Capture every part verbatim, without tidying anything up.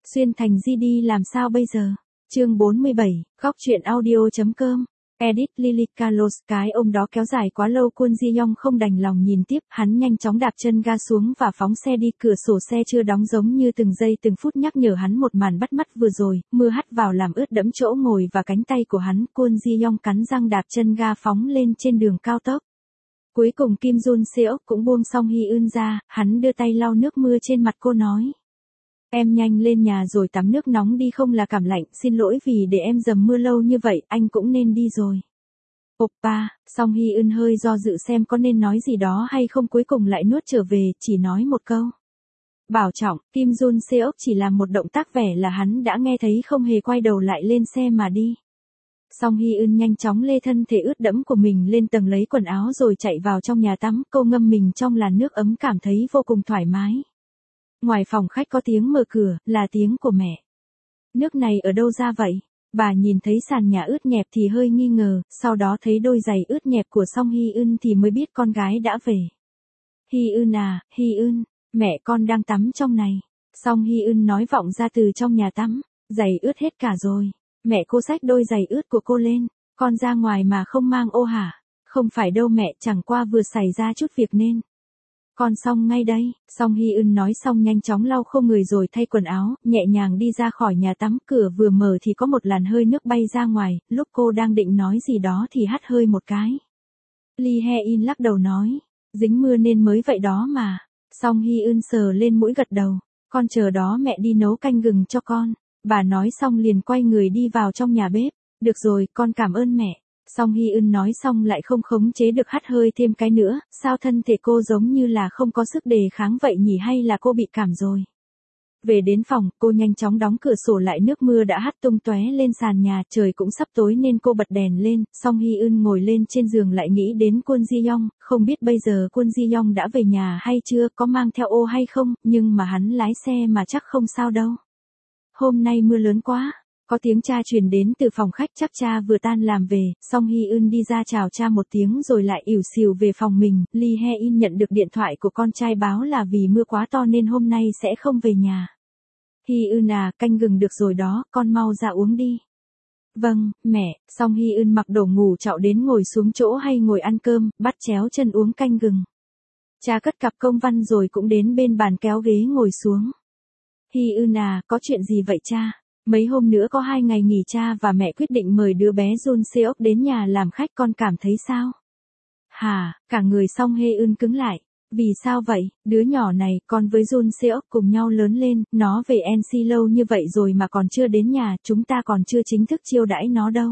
Xuyên thành gi đi làm sao bây giờ? Chương bốn mươi bảy, góc truyện audio.com. Edit Lily Carlos, cái ôm đó kéo dài quá lâu, Kwon Ji Young không đành lòng nhìn tiếp, hắn nhanh chóng đạp chân ga xuống và phóng xe đi, cửa sổ xe chưa đóng giống như từng giây từng phút nhắc nhở hắn một màn bắt mắt vừa rồi, mưa hắt vào làm ướt đẫm chỗ ngồi và cánh tay của hắn. Kwon Ji Young cắn răng đạp chân ga phóng lên trên đường cao tốc. Cuối cùng Kim Jun Seok cũng buông Song Hye Eun ra, hắn đưa tay lau nước mưa trên mặt cô nói. Em nhanh lên nhà rồi tắm nước nóng đi, không là cảm lạnh, xin lỗi vì để em dầm mưa lâu như vậy, anh cũng nên đi rồi. Oppa, Song Hye Eun hơi do dự xem có nên nói gì đó hay không, cuối cùng lại nuốt trở về, chỉ nói một câu. Bảo trọng. Kim Jun Seok chỉ làm một động tác vẻ là hắn đã nghe thấy, không hề quay đầu lại lên xe mà đi. Song Hye Eun nhanh chóng lê thân thể ướt đẫm của mình lên tầng lấy quần áo rồi chạy vào trong nhà tắm, cô ngâm mình trong làn nước ấm cảm thấy vô cùng thoải mái. Ngoài phòng khách có tiếng mở cửa, là tiếng của mẹ. Nước này ở đâu ra vậy? Bà nhìn thấy sàn nhà ướt nhẹp thì hơi nghi ngờ, sau đó thấy đôi giày ướt nhẹp của Song Hye Eun thì mới biết con gái đã về. Hye Eun à, Hye Eun, mẹ con đang tắm trong này. Song Hye Eun nói vọng ra từ trong nhà tắm, giày ướt hết cả rồi. Mẹ cô xách đôi giày ướt của cô lên, con ra ngoài mà không mang ô hả? Không phải đâu mẹ, chẳng qua vừa xảy ra chút việc nên. Con xong ngay đây. Song Hye Eun nói xong nhanh chóng lau khô người rồi thay quần áo, nhẹ nhàng đi ra khỏi nhà tắm, cửa vừa mở thì có một làn hơi nước bay ra ngoài, lúc cô đang định nói gì đó thì hắt hơi một cái. Lee Hae-in lắc đầu nói, dính mưa nên mới vậy đó mà. Song Hye Eun sờ lên mũi gật đầu, con chờ đó mẹ đi nấu canh gừng cho con. Bà nói xong liền quay người đi vào trong nhà bếp. Được rồi, con cảm ơn mẹ. Song Hye Eun nói xong lại không khống chế được hắt hơi thêm cái nữa, sao thân thể cô giống như là không có sức đề kháng vậy nhỉ, hay là cô bị cảm rồi. Về đến phòng, cô nhanh chóng đóng cửa sổ lại, nước mưa đã hắt tung tóe lên sàn nhà, trời cũng sắp tối nên cô bật đèn lên. Song Hye Eun ngồi lên trên giường lại nghĩ đến Kwon Ji Young, không biết bây giờ Kwon Ji Young đã về nhà hay chưa, có mang theo ô hay không, nhưng mà hắn lái xe mà chắc không sao đâu. Hôm nay mưa lớn quá. Có tiếng cha truyền đến từ phòng khách, chắc cha vừa tan làm về. Song Hye Eun đi ra chào cha một tiếng rồi lại ỉu xìu về phòng mình. Lee Hae-in nhận được điện thoại của con trai báo là vì mưa quá to nên hôm nay sẽ không về nhà. Hye Eun à, canh gừng được rồi đó, con mau ra uống đi. Vâng, mẹ. Song Hye Eun mặc đồ ngủ trạo đến ngồi xuống chỗ hay ngồi ăn cơm, bắt chéo chân uống canh gừng. Cha cất cặp công văn rồi cũng đến bên bàn kéo ghế ngồi xuống. Hye Eun à, có chuyện gì vậy cha? Mấy hôm nữa có hai ngày nghỉ, cha và mẹ quyết định mời đứa bé Jun Seok đến nhà làm khách, con cảm thấy sao? Hả, cả người Song Hye Eun cứng lại. Vì sao vậy? Đứa nhỏ này, con với Jun Seok cùng nhau lớn lên, nó về en xê lâu như vậy rồi mà còn chưa đến nhà, chúng ta còn chưa chính thức chiêu đãi nó đâu.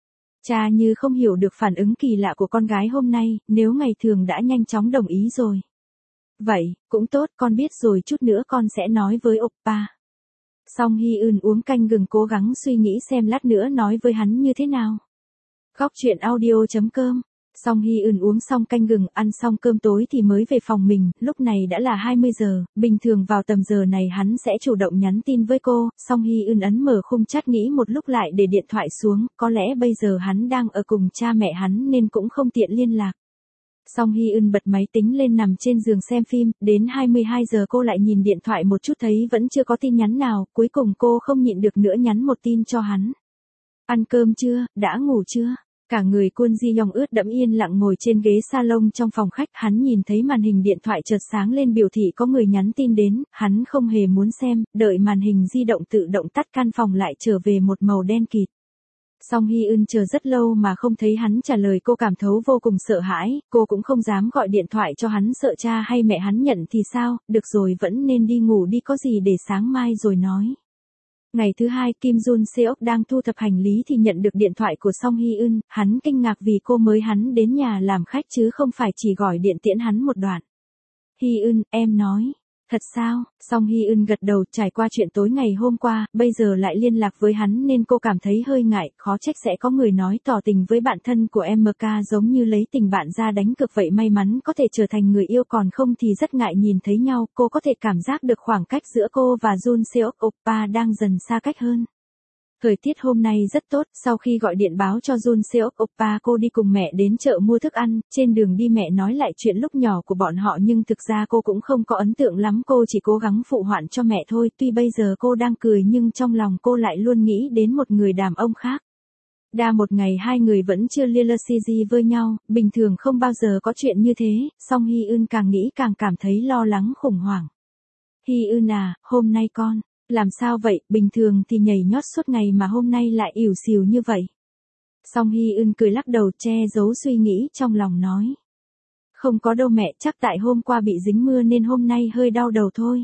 Cha như không hiểu được phản ứng kỳ lạ của con gái hôm nay, nếu ngày thường đã nhanh chóng đồng ý rồi. Vậy, cũng tốt, con biết rồi, chút nữa con sẽ nói với Oppa. Song Hye Eun uống canh gừng cố gắng suy nghĩ xem lát nữa nói với hắn như thế nào. Góc truyện audio.com. Song Hye Eun uống xong canh gừng, ăn xong cơm tối thì mới về phòng mình, lúc này đã là hai mươi giờ, bình thường vào tầm giờ này hắn sẽ chủ động nhắn tin với cô. Song Hye Eun ấn mở khung chat nghĩ một lúc lại để điện thoại xuống, có lẽ bây giờ hắn đang ở cùng cha mẹ hắn nên cũng không tiện liên lạc. Song Hye Eun bật máy tính lên nằm trên giường xem phim, đến hai mươi hai giờ cô lại nhìn điện thoại một chút thấy vẫn chưa có tin nhắn nào, cuối cùng cô không nhịn được nữa nhắn một tin cho hắn. Ăn cơm chưa, đã ngủ chưa? Cả người Kwon Ji Young ướt đẫm yên lặng ngồi trên ghế salon trong phòng khách, hắn nhìn thấy màn hình điện thoại chợt sáng lên biểu thị có người nhắn tin đến, hắn không hề muốn xem, đợi màn hình di động tự động tắt, căn phòng lại trở về một màu đen kịt. Song Hye Eun chờ rất lâu mà không thấy hắn trả lời, cô cảm thấu vô cùng sợ hãi, cô cũng không dám gọi điện thoại cho hắn, sợ cha hay mẹ hắn nhận thì sao, được rồi vẫn nên đi ngủ đi, có gì để sáng mai rồi nói. Ngày thứ hai, Kim Jun Seok đang thu thập hành lý thì nhận được điện thoại của Song Hye Eun, hắn kinh ngạc vì cô mới hắn đến nhà làm khách chứ không phải chỉ gọi điện tiễn hắn một đoạn. Hye Eun, em nói. Thật sao? Song Hye Eun gật đầu, trải qua chuyện tối ngày hôm qua, bây giờ lại liên lạc với hắn nên cô cảm thấy hơi ngại, khó trách sẽ có người nói tỏ tình với bạn thân của em ca giống như lấy tình bạn ra đánh cược vậy, may mắn có thể trở thành người yêu, còn không thì rất ngại nhìn thấy nhau. Cô có thể cảm giác được khoảng cách giữa cô và Jun Seok Oppa đang dần xa cách hơn. Thời tiết hôm nay rất tốt, sau khi gọi điện báo cho Jun Seok oppa cô đi cùng mẹ đến chợ mua thức ăn, trên đường đi mẹ nói lại chuyện lúc nhỏ của bọn họ nhưng thực ra cô cũng không có ấn tượng lắm, cô chỉ cố gắng phụ hoạn cho mẹ thôi, tuy bây giờ cô đang cười nhưng trong lòng cô lại luôn nghĩ đến một người đàn ông khác. Đa một ngày hai người vẫn chưa lia lơ xì gì với nhau, bình thường không bao giờ có chuyện như thế, song Hy Eun càng nghĩ càng cảm thấy lo lắng khủng hoảng. Hy Eun à, hôm nay con, làm sao vậy, bình thường thì nhảy nhót suốt ngày mà hôm nay lại ỉu xìu như vậy. Song Hy Eun cười lắc đầu che giấu suy nghĩ trong lòng nói. Không có đâu mẹ, chắc tại hôm qua bị dính mưa nên hôm nay hơi đau đầu thôi.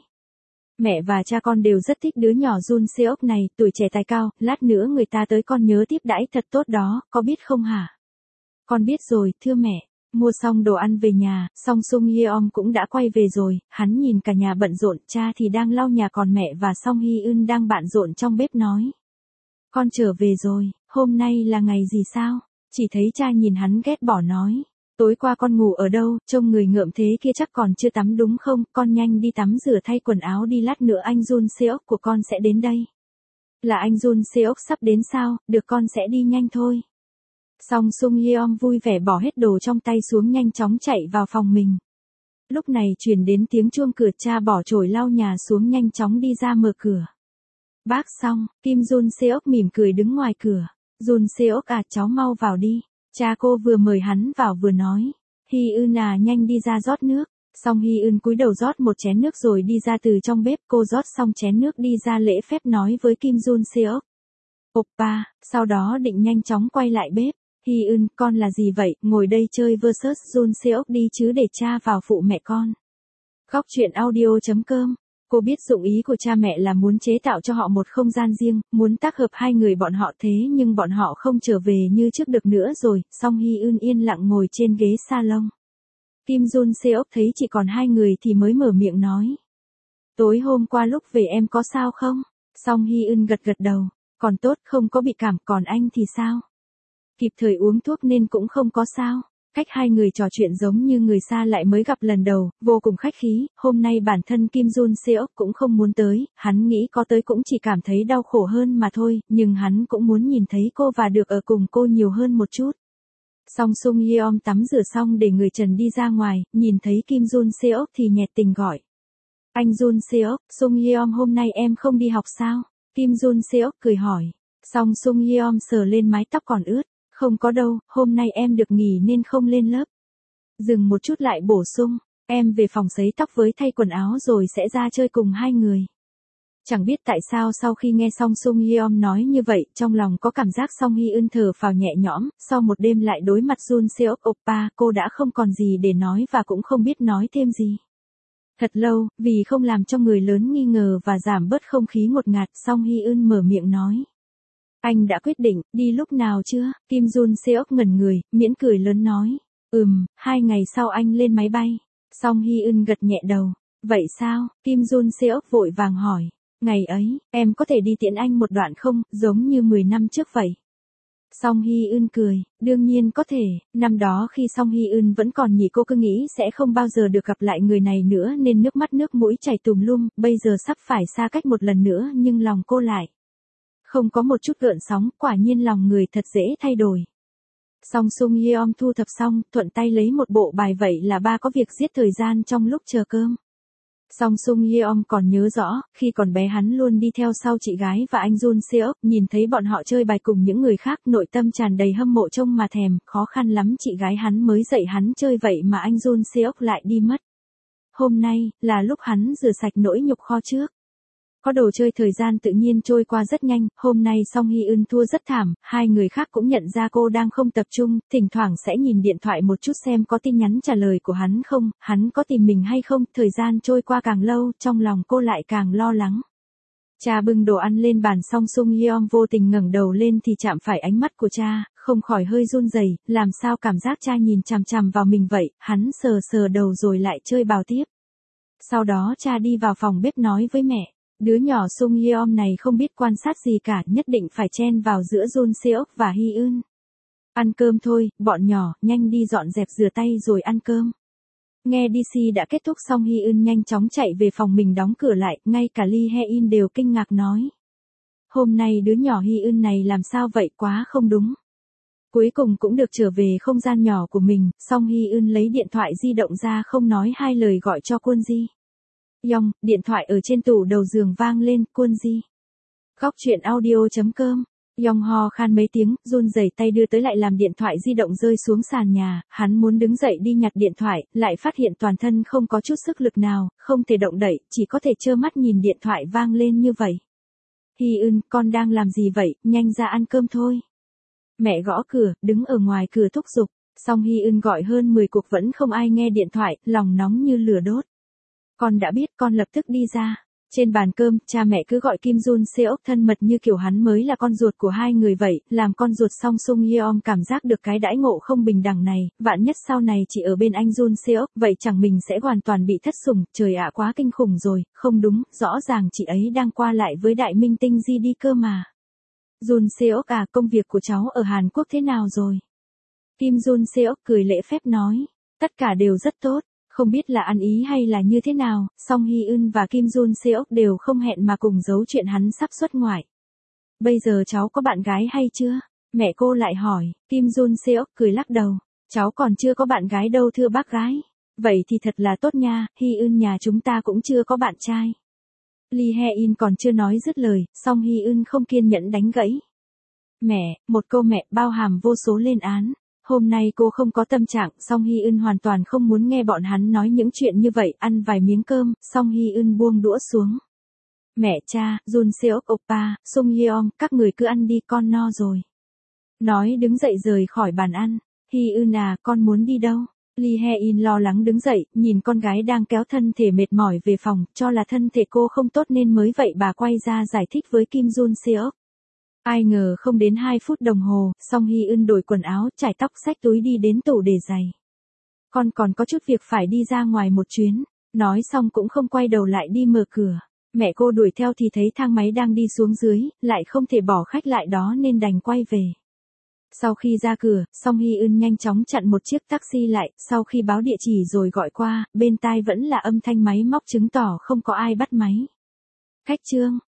Mẹ và cha con đều rất thích đứa nhỏ Jun Seok này, tuổi trẻ tài cao, lát nữa người ta tới con nhớ tiếp đãi thật tốt đó, có biết không hả? Con biết rồi, thưa mẹ. Mua xong đồ ăn về nhà, Song Sung Yeom cũng đã quay về rồi, hắn nhìn cả nhà bận rộn, cha thì đang lau nhà còn mẹ và Song Hy Eun đang bận rộn trong bếp nói. Con trở về rồi, hôm nay là ngày gì sao? Chỉ thấy cha nhìn hắn ghét bỏ nói. Tối qua con ngủ ở đâu, trông người ngợm thế kia chắc còn chưa tắm đúng không, con nhanh đi tắm rửa thay quần áo đi, lát nữa anh Jun Seok của con sẽ đến đây. Là anh Jun Seok sắp đến sao, được con sẽ đi nhanh thôi. Song Sung Yeom vui vẻ bỏ hết đồ trong tay xuống nhanh chóng chạy vào phòng mình. Lúc này truyền đến tiếng chuông cửa, cha bỏ chổi lau nhà xuống nhanh chóng đi ra mở cửa. Bác xong, Kim Jun Seok mỉm cười đứng ngoài cửa. Jun Seok à, cháu mau vào đi. Cha cô vừa mời hắn vào vừa nói. Hy Eun à, nhanh đi ra rót nước. Song Hy Eun cúi đầu rót một chén nước rồi đi ra từ trong bếp, cô rót xong chén nước đi ra lễ phép nói với Kim Jun Seok. Oppa, sau đó định nhanh chóng quay lại bếp. Hy Eun, con là gì vậy, ngồi đây chơi versus Jun Seok đi chứ để cha vào phụ mẹ con. Góc truyện audio chấm com. Cô biết dụng ý của cha mẹ là muốn chế tạo cho họ một không gian riêng, muốn tác hợp hai người bọn họ, thế nhưng bọn họ không trở về như trước được nữa rồi. Song Hy Eun yên lặng ngồi trên ghế salon. Kim Jun Seok thấy chỉ còn hai người thì mới mở miệng nói. Tối hôm qua lúc về em có sao không? Song Hy Eun gật gật đầu. Còn tốt, không có bị cảm, còn anh thì sao? Kịp thời uống thuốc nên cũng không có sao. Cách hai người trò chuyện giống như người xa lại mới gặp lần đầu, vô cùng khách khí. Hôm nay bản thân Kim Jun Seok cũng không muốn tới, hắn nghĩ có tới cũng chỉ cảm thấy đau khổ hơn mà thôi, nhưng hắn cũng muốn nhìn thấy cô và được ở cùng cô nhiều hơn một chút. Song Sung Yeom tắm rửa xong để người trần đi ra ngoài, nhìn thấy Kim Jun Seok thì nhẹt tình gọi. Anh Jun Seok, Sung Yeom hôm nay em không đi học sao? Kim Jun Seok cười hỏi. Song Sung Yeom sờ lên mái tóc còn ướt. Không có đâu, hôm nay em được nghỉ nên không lên lớp. Dừng một chút lại bổ sung, em về phòng sấy tóc với thay quần áo rồi sẽ ra chơi cùng hai người. Chẳng biết tại sao sau khi nghe Song Sung Yeom nói như vậy, trong lòng có cảm giác Song Hy Eun thở phào nhẹ nhõm, sau một đêm lại đối mặt Jun Seok oppa, cô đã không còn gì để nói và cũng không biết nói thêm gì. Thật lâu, vì không làm cho người lớn nghi ngờ và giảm bớt không khí ngột ngạt, Song Hy Eun mở miệng nói. Anh đã quyết định, đi lúc nào chưa? Kim Jun Seok ngẩn người, miễn cười lớn nói. Ừm, hai ngày sau anh lên máy bay. Song Hy Eun gật nhẹ đầu. Vậy sao? Kim Jun Seok vội vàng hỏi. Ngày ấy, em có thể đi tiễn anh một đoạn không, giống như mười năm trước vậy? Song Hy Eun cười, đương nhiên có thể, năm đó khi Song Hy Eun vẫn còn nhỉ, cô cứ nghĩ sẽ không bao giờ được gặp lại người này nữa nên nước mắt nước mũi chảy tùm lum, bây giờ sắp phải xa cách một lần nữa nhưng lòng cô lại không có một chút gợn sóng, quả nhiên lòng người thật dễ thay đổi. Song Sung Yeom thu thập xong, thuận tay lấy một bộ bài vậy là ba có việc giết thời gian trong lúc chờ cơm. Song Sung Yeom còn nhớ rõ, khi còn bé hắn luôn đi theo sau chị gái và anh Jun Seok, nhìn thấy bọn họ chơi bài cùng những người khác, nội tâm tràn đầy hâm mộ trông mà thèm, khó khăn lắm chị gái hắn mới dạy hắn chơi vậy mà anh Jun Seok lại đi mất. Hôm nay, là lúc hắn rửa sạch nỗi nhục kho trước. Có đồ chơi thời gian tự nhiên trôi qua rất nhanh, hôm nay Song Hy Eun thua rất thảm, hai người khác cũng nhận ra cô đang không tập trung, thỉnh thoảng sẽ nhìn điện thoại một chút xem có tin nhắn trả lời của hắn không, hắn có tìm mình hay không, thời gian trôi qua càng lâu, trong lòng cô lại càng lo lắng. Cha bưng đồ ăn lên bàn, Song Sung Yeom vô tình ngẩng đầu lên thì chạm phải ánh mắt của cha, không khỏi hơi run rẩy, làm sao cảm giác cha nhìn chằm chằm vào mình vậy, hắn sờ sờ đầu rồi lại chơi bào tiếp. Sau đó cha đi vào phòng bếp nói với mẹ. Đứa nhỏ Sung Yeom này không biết quan sát gì cả, nhất định phải chen vào giữa Jun Seok và Hy Eun. Ăn cơm thôi, bọn nhỏ, nhanh đi dọn dẹp rửa tay rồi ăn cơm. Nghe đê xê đã kết thúc xong, Hy Eun nhanh chóng chạy về phòng mình đóng cửa lại, ngay cả Lee Hae-in đều kinh ngạc nói. hôm nay đứa nhỏ Hy Ưn này làm sao vậy, quá không đúng. Cuối cùng cũng được trở về không gian nhỏ của mình, song Hy Ưn lấy điện thoại di động ra không nói hai lời gọi cho Kwon Ji. Yong, điện thoại ở trên tủ đầu giường vang lên, Kwon Ji. Góc truyện audio.com. Yong ho khan mấy tiếng, run rẩy tay đưa tới lại làm điện thoại di động rơi xuống sàn nhà, hắn muốn đứng dậy đi nhặt điện thoại, lại phát hiện toàn thân không có chút sức lực nào, không thể động đậy, chỉ có thể trơ mắt nhìn điện thoại vang lên như vậy. Hy Ưn, con đang làm gì vậy, nhanh ra ăn cơm thôi. Mẹ gõ cửa, đứng ở ngoài cửa thúc giục, song Hy Ưn gọi hơn mười cuộc vẫn không ai nghe điện thoại, lòng nóng như lửa đốt. Con đã biết, con lập tức đi ra. Trên bàn cơm, cha mẹ cứ gọi Kim Jun Seok thân mật như kiểu hắn mới là con ruột của hai người vậy, làm con ruột song Sung Yeom cảm giác được cái đãi ngộ không bình đẳng này, vạn nhất sau này chỉ ở bên anh Jun Seok, vậy chẳng mình sẽ hoàn toàn bị thất sủng, trời ạ quá kinh khủng rồi, không đúng, rõ ràng chị ấy đang qua lại với đại minh tinh Ji đi cơ mà. Jun Seok à, công việc của cháu ở Hàn Quốc thế nào rồi? Kim Jun Seok cười lễ phép nói, tất cả đều rất tốt. Không biết là ăn ý hay là như thế nào, song Hy Ưn và Kim Jun Seok đều không hẹn mà cùng giấu chuyện hắn sắp xuất ngoại. Bây giờ cháu có bạn gái hay chưa? Mẹ cô lại hỏi, Kim Jun Seok cười lắc đầu. Cháu còn chưa có bạn gái đâu thưa bác gái. Vậy thì thật là tốt nha, Hy Ưn nhà chúng ta cũng chưa có bạn trai. Lee Hae-in còn chưa nói dứt lời, song Hy Ưn không kiên nhẫn đánh gãy. Mẹ, một câu mẹ bao hàm vô số lên án. Hôm nay cô không có tâm trạng, song Hy Ưn hoàn toàn không muốn nghe bọn hắn nói những chuyện như vậy, ăn vài miếng cơm, song Hy Ưn buông đũa xuống. Mẹ, cha, Jun Seok oppa, Sung Yeom, các người cứ ăn đi, con no rồi. Nói đứng dậy rời khỏi bàn ăn. Hy Ưn à, con muốn đi đâu? Lee Hae-in lo lắng đứng dậy, nhìn con gái đang kéo thân thể mệt mỏi về phòng, cho là thân thể cô không tốt nên mới vậy, bà quay ra giải thích với Kim Jun Seok. Ai ngờ không đến hai phút đồng hồ, song Hy Ưn đổi quần áo, trải tóc, xách túi đi đến tủ để giày. Con còn có chút việc phải đi ra ngoài một chuyến. Nói xong cũng không quay đầu lại đi mở cửa. Mẹ cô đuổi theo thì thấy thang máy đang đi xuống dưới, lại không thể bỏ khách lại đó nên đành quay về. Sau khi ra cửa, song Hy Ưn nhanh chóng chặn một chiếc taxi lại, sau khi báo địa chỉ rồi gọi qua, bên tai vẫn là âm thanh máy móc chứng tỏ không có ai bắt máy. Khách Trương.